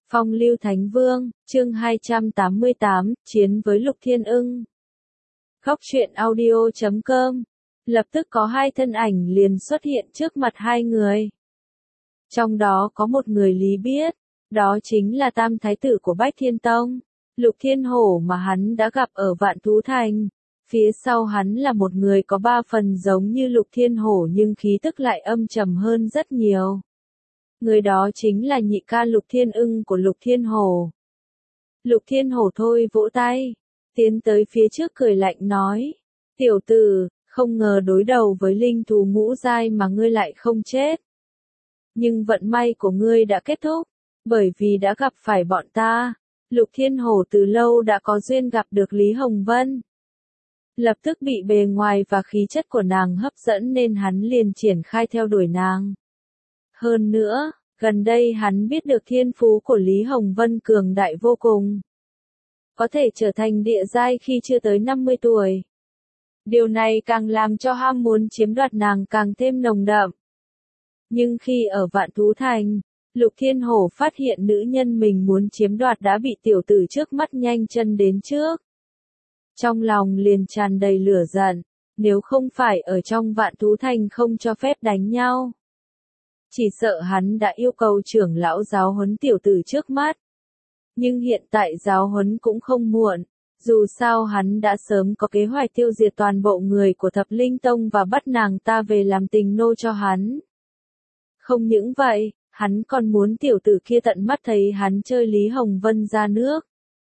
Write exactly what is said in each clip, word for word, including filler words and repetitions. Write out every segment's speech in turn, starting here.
Phong lưu Thánh Vương, chương hai trăm tám mươi tám, chiến với Lục Thiên Ưng. Góc truyện audio chấm com. Lập tức có hai thân ảnh liền xuất hiện trước mặt hai người. Trong đó có một người Lý biết, đó chính là tam thái tử của Bách Thiên Tông, Lục Thiên Hổ mà hắn đã gặp ở Vạn Thú Thành. Phía sau hắn là một người có ba phần giống như Lục Thiên Hổ nhưng khí tức lại âm trầm hơn rất nhiều. Người đó chính là nhị ca Lục Thiên Ưng của Lục Thiên Hổ. Lục Thiên Hổ thôi vỗ tay, tiến tới phía trước cười lạnh nói, tiểu tử, không ngờ đối đầu với linh thú ngũ giai mà ngươi lại không chết. Nhưng vận may của ngươi đã kết thúc, bởi vì đã gặp phải bọn ta. Lục Thiên Hổ từ lâu đã có duyên gặp được Lý Hồng Vân. Lập tức bị bề ngoài và khí chất của nàng hấp dẫn nên hắn liền triển khai theo đuổi nàng. Hơn nữa, gần đây hắn biết được thiên phú của Lý Hồng Vân cường đại vô cùng. Có thể trở thành địa giai khi chưa tới năm mươi tuổi. Điều này càng làm cho ham muốn chiếm đoạt nàng càng thêm nồng đậm. Nhưng khi ở Vạn Thú Thành, Lục Thiên Hổ phát hiện nữ nhân mình muốn chiếm đoạt đã bị tiểu tử trước mắt nhanh chân đến trước. Trong lòng liền tràn đầy lửa giận, nếu không phải ở trong Vạn Thú Thành không cho phép đánh nhau. Chỉ sợ hắn đã yêu cầu trưởng lão giáo huấn tiểu tử trước mắt. Nhưng hiện tại giáo huấn cũng không muộn, dù sao hắn đã sớm có kế hoạch tiêu diệt toàn bộ người của Thập Linh Tông và bắt nàng ta về làm tình nô cho hắn. Không những vậy, hắn còn muốn tiểu tử kia tận mắt thấy hắn chơi Lý Hồng Vân ra nước.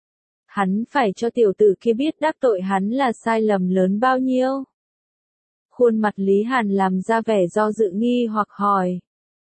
Hắn phải cho tiểu tử kia biết đắc tội hắn là sai lầm lớn bao nhiêu. Khuôn mặt Lý Hàn làm ra vẻ do dự nghi hoặc hỏi.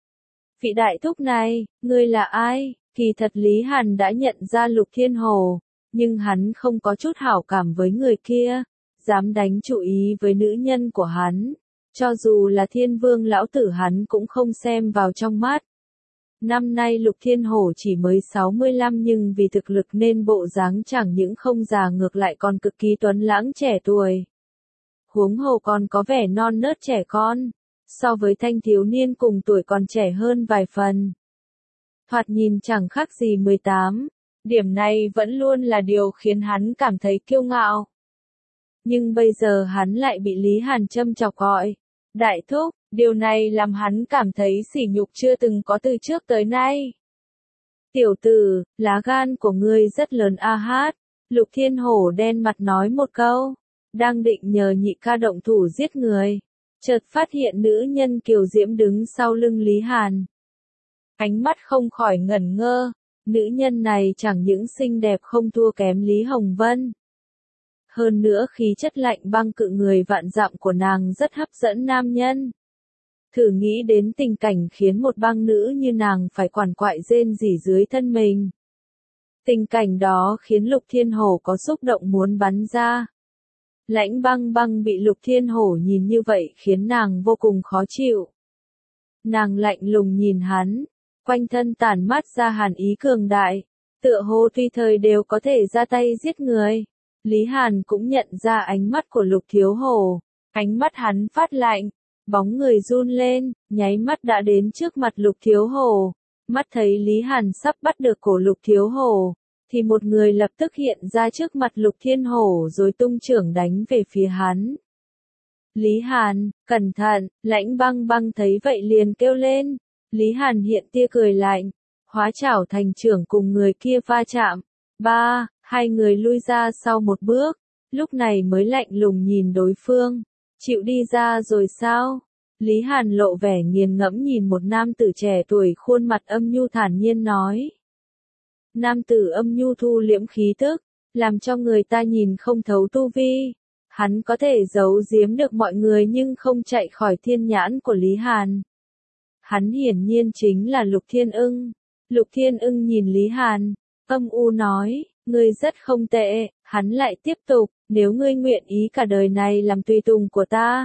Vị đại thúc này, ngươi là ai? Kỳ thật Lý Hàn đã nhận ra Lục Thiên Hổ, nhưng hắn không có chút hảo cảm với người kia, dám đánh chủ ý với nữ nhân của hắn. Cho dù là Thiên Vương lão tử hắn cũng không xem vào trong mắt. Năm nay Lục Thiên Hổ chỉ mới sáu mươi lăm nhưng vì thực lực nên bộ dáng chẳng những không già ngược lại còn cực kỳ tuấn lãng trẻ tuổi. Huống hồ còn có vẻ non nớt trẻ con, so với thanh thiếu niên cùng tuổi còn trẻ hơn vài phần. Thoạt nhìn chẳng khác gì mười tám, điểm này vẫn luôn là điều khiến hắn cảm thấy kiêu ngạo. Nhưng bây giờ hắn lại bị Lý Hàn châm chọc gọi. Đại thúc, điều này làm hắn cảm thấy sỉ nhục chưa từng có từ trước tới nay. Tiểu tử, lá gan của ngươi rất lớn a hát. Lục Thiên Hổ đen mặt nói một câu, đang định nhờ nhị ca động thủ giết người. Chợt phát hiện nữ nhân kiều diễm đứng sau lưng Lý Hàn. Ánh mắt không khỏi ngẩn ngơ, nữ nhân này chẳng những xinh đẹp không thua kém Lý Hồng Vân. Hơn nữa khí chất lạnh băng cự người vạn dặm của nàng rất hấp dẫn nam nhân. Thử nghĩ đến tình cảnh khiến một băng nữ như nàng phải quằn quại rên rỉ dưới thân mình. Tình cảnh đó khiến Lục Thiên Hổ có xúc động muốn bắn ra. Lãnh băng băng bị Lục Thiên Hổ nhìn như vậy khiến nàng vô cùng khó chịu. Nàng lạnh lùng nhìn hắn, quanh thân tản mát ra hàn ý cường đại, tựa hồ tùy thời đều có thể ra tay giết người. Lý Hàn cũng nhận ra ánh mắt của Lục Thiếu Hổ, ánh mắt hắn phát lạnh, bóng người run lên, nháy mắt đã đến trước mặt Lục Thiếu Hổ. Mắt thấy Lý Hàn sắp bắt được cổ Lục Thiếu Hổ, thì một người lập tức hiện ra trước mặt Lục Thiên Hổ rồi tung chưởng đánh về phía hắn. Lý Hàn, cẩn thận, lãnh băng băng thấy vậy liền kêu lên. Lý Hàn hiện tia cười lạnh, hóa chảo thành chưởng cùng người kia va chạm. Ba, hai người lui ra sau một bước, lúc này mới lạnh lùng nhìn đối phương. Chịu đi ra rồi sao? Lý Hàn lộ vẻ nghiền ngẫm nhìn một nam tử trẻ tuổi khuôn mặt âm nhu thản nhiên nói. Nam tử âm nhu thu liễm khí tức, làm cho người ta nhìn không thấu tu vi. Hắn có thể giấu giếm được mọi người nhưng không chạy khỏi thiên nhãn của Lý Hàn. Hắn hiển nhiên chính là Lục Thiên Ưng. Lục Thiên Ưng nhìn Lý Hàn, âm u nói, ngươi rất không tệ. Hắn lại tiếp tục, nếu ngươi nguyện ý cả đời này làm tùy tùng của ta,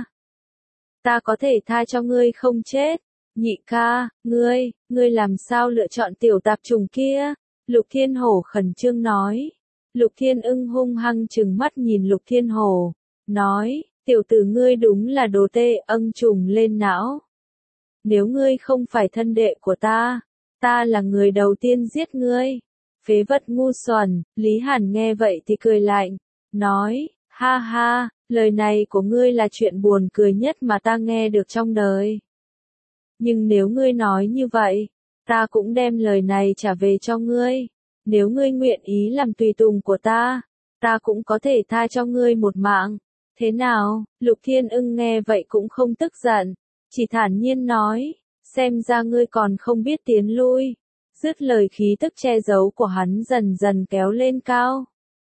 ta có thể tha cho ngươi không chết. Nhị ca, ngươi, ngươi làm sao lựa chọn tiểu tạp trùng kia? Lục Thiên Hổ khẩn trương nói. Lục Thiên Ưng hung hăng trừng mắt nhìn Lục Thiên Hổ, nói, tiểu tử ngươi đúng là đồ tê âng trùng lên não. Nếu ngươi không phải thân đệ của ta, Ta là người đầu tiên giết ngươi. Phế vật ngu xuẩn. Lý Hàn nghe vậy thì cười lạnh, nói, ha ha, lời này của ngươi là chuyện buồn cười nhất mà ta nghe được trong đời. Nhưng nếu ngươi nói như vậy, ta cũng đem lời này trả về cho ngươi. Nếu ngươi nguyện ý làm tùy tùng của ta, ta cũng có thể tha cho ngươi một mạng. Thế nào? Lục Thiên Ưng nghe vậy cũng không tức giận, chỉ thản nhiên nói, xem ra ngươi còn không biết tiến lui. Dứt lời khí tức che giấu của hắn dần dần kéo lên cao.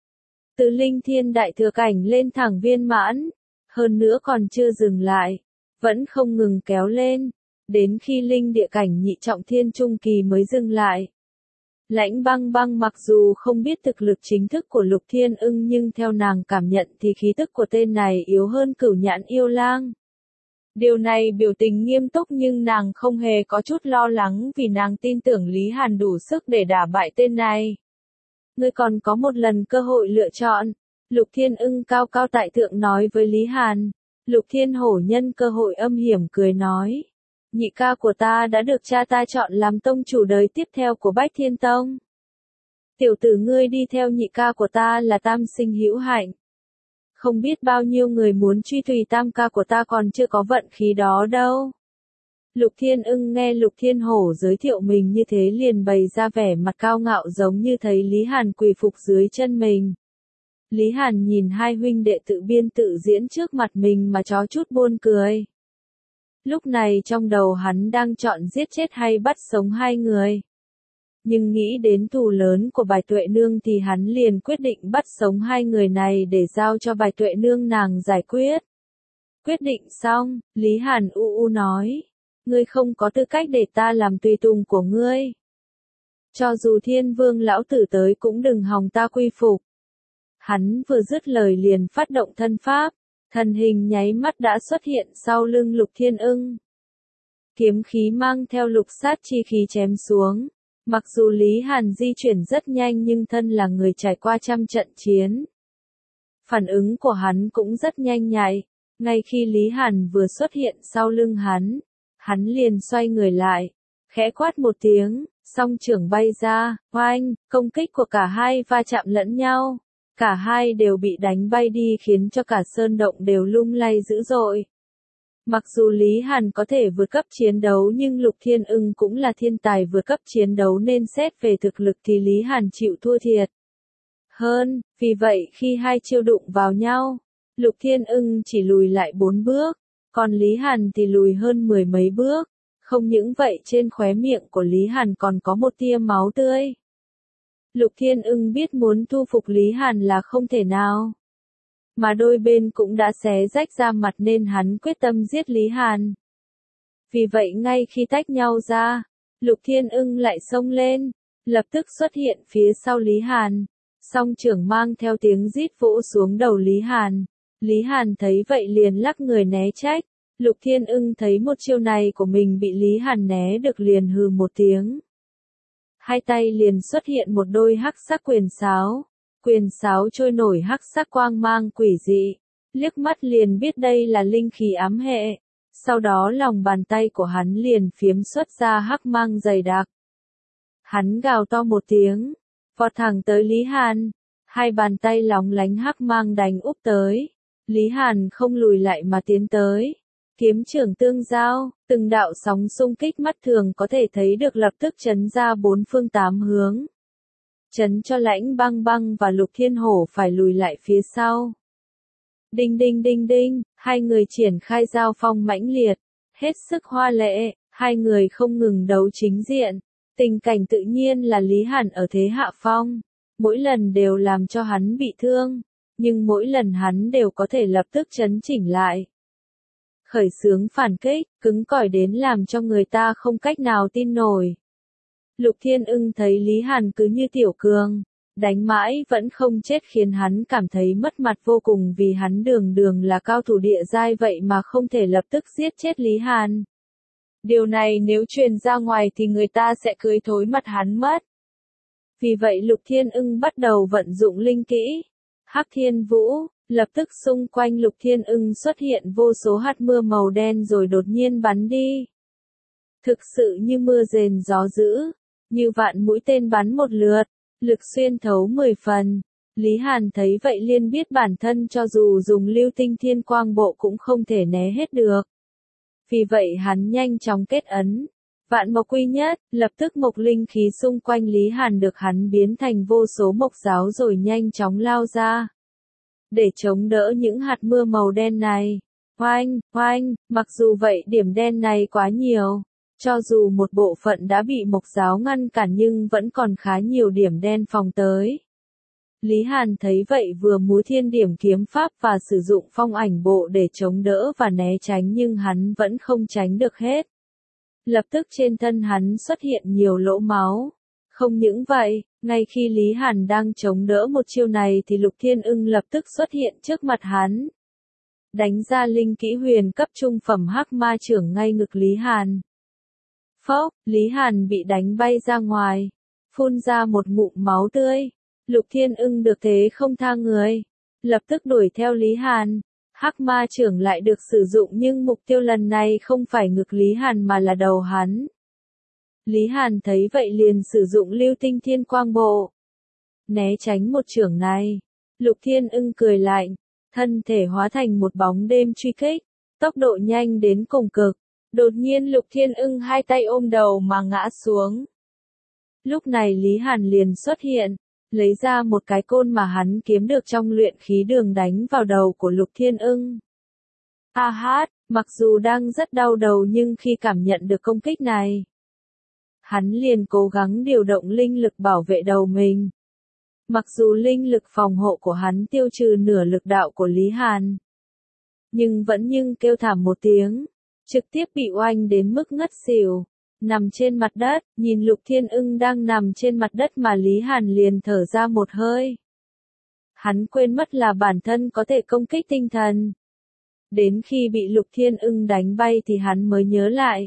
Từ linh thiên đại thừa cảnh lên thẳng viên mãn, hơn nữa còn chưa dừng lại, vẫn không ngừng kéo lên, đến khi linh địa cảnh nhị trọng thiên trung kỳ mới dừng lại. Lãnh Băng Băng mặc dù không biết thực lực chính thức của Lục Thiên Ưng nhưng theo nàng cảm nhận thì khí tức của tên này yếu hơn Cửu Nhãn Yêu Lang. Điều này biểu tình nghiêm túc nhưng nàng không hề có chút lo lắng vì nàng tin tưởng Lý Hàn đủ sức để đả bại tên này. Ngươi còn có một lần cơ hội lựa chọn. Lục Thiên Ưng cao cao tại thượng nói với Lý Hàn. Lục Thiên Hổ nhân cơ hội âm hiểm cười nói. Nhị ca của ta đã được cha ta chọn làm tông chủ đời tiếp theo của Bách Thiên Tông. Tiểu tử ngươi đi theo nhị ca của ta là tam sinh hữu hạnh. Không biết bao nhiêu người muốn truy tùy tam ca của ta còn chưa có vận khí đó đâu. Lục Thiên Ưng nghe Lục Thiên Hổ giới thiệu mình như thế liền bày ra vẻ mặt cao ngạo giống như thấy Lý Hàn quỳ phục dưới chân mình. Lý Hàn nhìn hai huynh đệ tự biên tự diễn trước mặt mình mà chó chút buồn cười. Lúc này trong đầu hắn đang chọn giết chết hay bắt sống hai người. Nhưng nghĩ đến thù lớn của Bài Tuệ Nương thì hắn liền quyết định bắt sống hai người này để giao cho Bài Tuệ Nương nàng giải quyết. Quyết định xong, Lý Hàn u u nói, ngươi không có tư cách để ta làm tùy tùng của ngươi. Cho dù Thiên Vương lão tử tới cũng đừng hòng ta quy phục. Hắn vừa dứt lời liền phát động thân pháp, thần hình nháy mắt đã xuất hiện sau lưng Lục Thiên Ưng. Kiếm khí mang theo lục sát chi khí chém xuống. Mặc dù Lý Hàn di chuyển rất nhanh nhưng thân là người trải qua trăm trận chiến. Phản ứng của hắn cũng rất nhanh nhạy. Ngay khi Lý Hàn vừa xuất hiện sau lưng hắn, hắn liền xoay người lại, khẽ quát một tiếng, song trưởng bay ra, oanh, công kích của cả hai va chạm lẫn nhau. Cả hai đều bị đánh bay đi khiến cho cả sơn động đều lung lay dữ dội. Mặc dù Lý Hàn có thể vượt cấp chiến đấu nhưng Lục Thiên Ưng cũng là thiên tài vượt cấp chiến đấu nên xét về thực lực thì Lý Hàn chịu thua thiệt hơn, vì vậy khi hai chiêu đụng vào nhau, Lục Thiên Ưng chỉ lùi lại bốn bước, còn Lý Hàn thì lùi hơn mười mấy bước. Không những vậy trên khóe miệng của Lý Hàn còn có một tia máu tươi. Lục Thiên Ưng biết muốn thu phục Lý Hàn là không thể nào. Mà đôi bên cũng đã xé rách ra mặt nên hắn quyết tâm giết Lý Hàn. Vì vậy ngay khi tách nhau ra, Lục Thiên Ưng lại xông lên, lập tức xuất hiện phía sau Lý Hàn. Song trưởng mang theo tiếng rít vỗ xuống đầu Lý Hàn. Lý Hàn thấy vậy liền lắc người né trách. Lục Thiên Ưng thấy một chiêu này của mình bị Lý Hàn né được liền hừ một tiếng. Hai tay liền xuất hiện một đôi hắc sắc quyền sáo. Quyền sáo trôi nổi hắc sắc quang mang quỷ dị. Liếc mắt liền biết đây là linh khí ám hệ. Sau đó lòng bàn tay của hắn liền phiếm xuất ra hắc mang dày đặc. Hắn gào to một tiếng, vọt thẳng tới Lý Hàn. Hai bàn tay lóng lánh hắc mang đánh úp tới. Lý Hàn không lùi lại mà tiến tới. Kiếm trưởng tương giao, từng đạo sóng xung kích mắt thường có thể thấy được lập tức chấn ra bốn phương tám hướng. Chấn cho Lãnh Băng Băng và Lục Thiên Hổ phải lùi lại phía sau. Đinh đinh đinh đinh, hai người triển khai giao phong mãnh liệt, hết sức hoa lệ, hai người không ngừng đấu chính diện. Tình cảnh tự nhiên là Lý Hàn ở thế hạ phong, mỗi lần đều làm cho hắn bị thương, nhưng mỗi lần hắn đều có thể lập tức chấn chỉnh lại. Khởi xướng phản kích, cứng cỏi đến làm cho người ta không cách nào tin nổi. Lục Thiên Ưng thấy Lý Hàn cứ như tiểu cường, đánh mãi vẫn không chết khiến hắn cảm thấy mất mặt vô cùng vì hắn đường đường là cao thủ địa giai vậy mà không thể lập tức giết chết Lý Hàn. Điều này nếu truyền ra ngoài thì người ta sẽ cưới thối mặt hắn mất. Vì vậy Lục Thiên Ưng bắt đầu vận dụng linh kỹ. Hắc Thiên Vũ, lập tức xung quanh Lục Thiên Ưng xuất hiện vô số hạt mưa màu đen rồi đột nhiên bắn đi. Thực sự như mưa rền gió dữ, như vạn mũi tên bắn một lượt, lực xuyên thấu mười phần. Lý Hàn thấy vậy liền biết bản thân cho dù dùng lưu tinh thiên quang bộ cũng không thể né hết được. Vì vậy hắn nhanh chóng kết ấn. Vạn mộc quy nhất, lập tức mộc linh khí xung quanh Lý Hàn được hắn biến thành vô số mộc giáo rồi nhanh chóng lao ra. Để chống đỡ những hạt mưa màu đen này. Oanh, oanh, mặc dù vậy điểm đen này quá nhiều. Cho dù một bộ phận đã bị mộc giáo ngăn cản nhưng vẫn còn khá nhiều điểm đen phòng tới. Lý Hàn thấy vậy vừa múa thiên điểm kiếm pháp và sử dụng phong ảnh bộ để chống đỡ và né tránh nhưng hắn vẫn không tránh được hết. Lập tức trên thân hắn xuất hiện nhiều lỗ máu. Không những vậy, ngay khi Lý Hàn đang chống đỡ một chiêu này thì Lục Thiên Ưng lập tức xuất hiện trước mặt hắn. Đánh ra linh kỹ huyền cấp trung phẩm hắc ma trưởng ngay ngực Lý Hàn. Phốc, Lý Hàn bị đánh bay ra ngoài, phun ra một ngụm máu tươi. Lục Thiên Ưng được thế không tha người, lập tức đuổi theo Lý Hàn. Hắc ma trưởng lại được sử dụng nhưng mục tiêu lần này không phải ngực Lý Hàn mà là đầu hắn. Lý Hàn thấy vậy liền sử dụng lưu tinh thiên quang bộ. Né tránh một trưởng này, Lục Thiên Ưng cười lạnh, thân thể hóa thành một bóng đêm truy kích, tốc độ nhanh đến cùng cực. Đột nhiên Lục Thiên Ưng hai tay ôm đầu mà ngã xuống. Lúc này Lý Hàn liền xuất hiện, lấy ra một cái côn mà hắn kiếm được trong luyện khí đường đánh vào đầu của Lục Thiên Ưng. A hát, mặc dù đang rất đau đầu nhưng khi cảm nhận được công kích này, hắn liền cố gắng điều động linh lực bảo vệ đầu mình. Mặc dù linh lực phòng hộ của hắn tiêu trừ nửa lực đạo của Lý Hàn, nhưng vẫn nhưng kêu thảm một tiếng, trực tiếp bị oanh đến mức ngất xỉu. Nằm trên mặt đất, nhìn Lục Thiên Ưng đang nằm trên mặt đất mà Lý Hàn liền thở ra một hơi. Hắn quên mất là bản thân có thể công kích tinh thần. Đến khi bị Lục Thiên Ưng đánh bay thì hắn mới nhớ lại.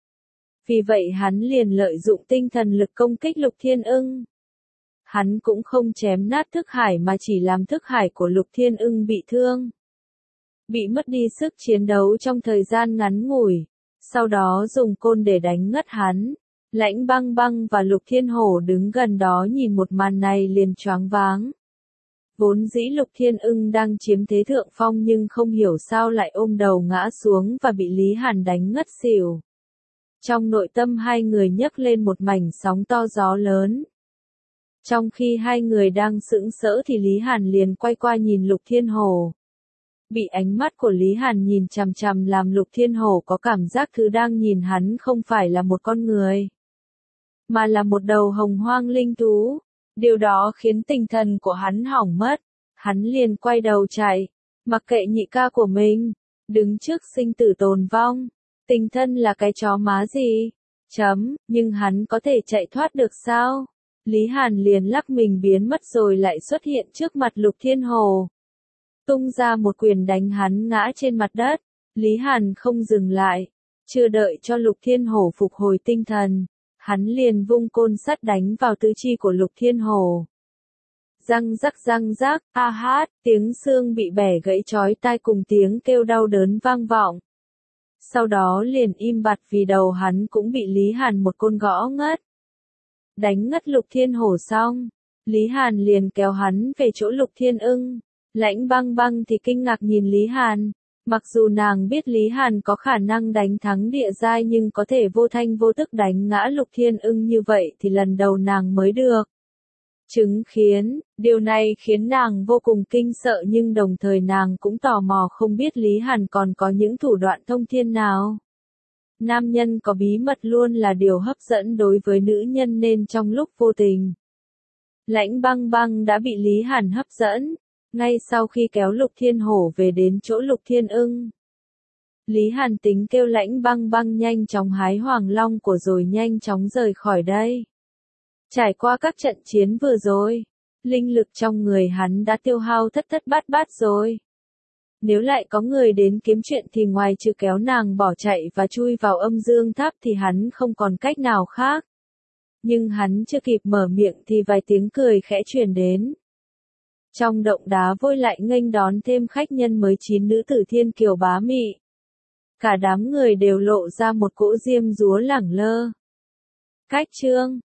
Vì vậy hắn liền lợi dụng tinh thần lực công kích Lục Thiên Ưng. Hắn cũng không chém nát thức hải mà chỉ làm thức hải của Lục Thiên Ưng bị thương. Bị mất đi sức chiến đấu trong thời gian ngắn ngủi. Sau đó dùng côn để đánh ngất hắn. Lãnh Băng Băng và Lục Thiên Hổ đứng gần đó nhìn một màn này liền choáng váng. Vốn dĩ Lục Thiên Ưng đang chiếm thế thượng phong nhưng không hiểu sao lại ôm đầu ngã xuống và bị Lý Hàn đánh ngất xỉu. Trong nội tâm hai người nhấc lên một mảnh sóng to gió lớn. Trong khi hai người đang sững sỡ thì Lý Hàn liền quay qua nhìn Lục Thiên Hổ. Bị ánh mắt của Lý Hàn nhìn chằm chằm làm Lục Thiên Hổ có cảm giác thứ đang nhìn hắn không phải là một con người, mà là một đầu hồng hoang linh thú. Điều đó khiến tinh thần của hắn hỏng mất. Hắn liền quay đầu chạy, mặc kệ nhị ca của mình, đứng trước sinh tử tồn vong. Tình thân là cái chó má gì? Chấm, nhưng hắn có thể chạy thoát được sao? Lý Hàn liền lắc mình biến mất rồi lại xuất hiện trước mặt Lục Thiên Hổ. Tung ra một quyền đánh hắn ngã trên mặt đất. Lý Hàn không dừng lại. Chưa đợi cho Lục Thiên Hổ phục hồi tinh thần, hắn liền vung côn sắt đánh vào tứ chi của Lục Thiên Hổ. Răng rắc răng rắc, a hát, tiếng xương bị bẻ gãy chói tai cùng tiếng kêu đau đớn vang vọng. Sau đó liền im bặt vì đầu hắn cũng bị Lý Hàn một côn gõ ngất. Đánh ngất Lục Thiên Hổ xong, Lý Hàn liền kéo hắn về chỗ Lục Thiên Ưng. Lãnh Băng Băng thì kinh ngạc nhìn Lý Hàn. Mặc dù nàng biết Lý Hàn có khả năng đánh thắng địa giai nhưng có thể vô thanh vô tức đánh ngã Lục Thiên Ưng như vậy thì lần đầu nàng mới được chứng kiến. Điều này khiến nàng vô cùng kinh sợ nhưng đồng thời nàng cũng tò mò không biết Lý Hàn còn có những thủ đoạn thông thiên nào. Nam nhân có bí mật luôn là điều hấp dẫn đối với nữ nhân nên trong lúc vô tình, Lãnh Băng Băng đã bị Lý Hàn hấp dẫn. Ngay sau khi kéo Lục Thiên Hổ về đến chỗ Lục Thiên Ưng, Lý Hàn tính kêu Lãnh Băng Băng nhanh chóng hái Hoàng Long của rồi nhanh chóng rời khỏi đây. Trải qua các trận chiến vừa rồi, linh lực trong người hắn đã tiêu hao thất thất bát bát rồi. Nếu lại có người đến kiếm chuyện thì ngoài trừ kéo nàng bỏ chạy và chui vào âm dương tháp thì hắn không còn cách nào khác. Nhưng hắn chưa kịp mở miệng thì vài tiếng cười khẽ truyền đến. Trong động đá vôi lại nghênh đón thêm khách nhân mới chín nữ tử thiên kiều bá mị. Cả đám người đều lộ ra một cỗ diêm dúa lẳng lơ. Cách chương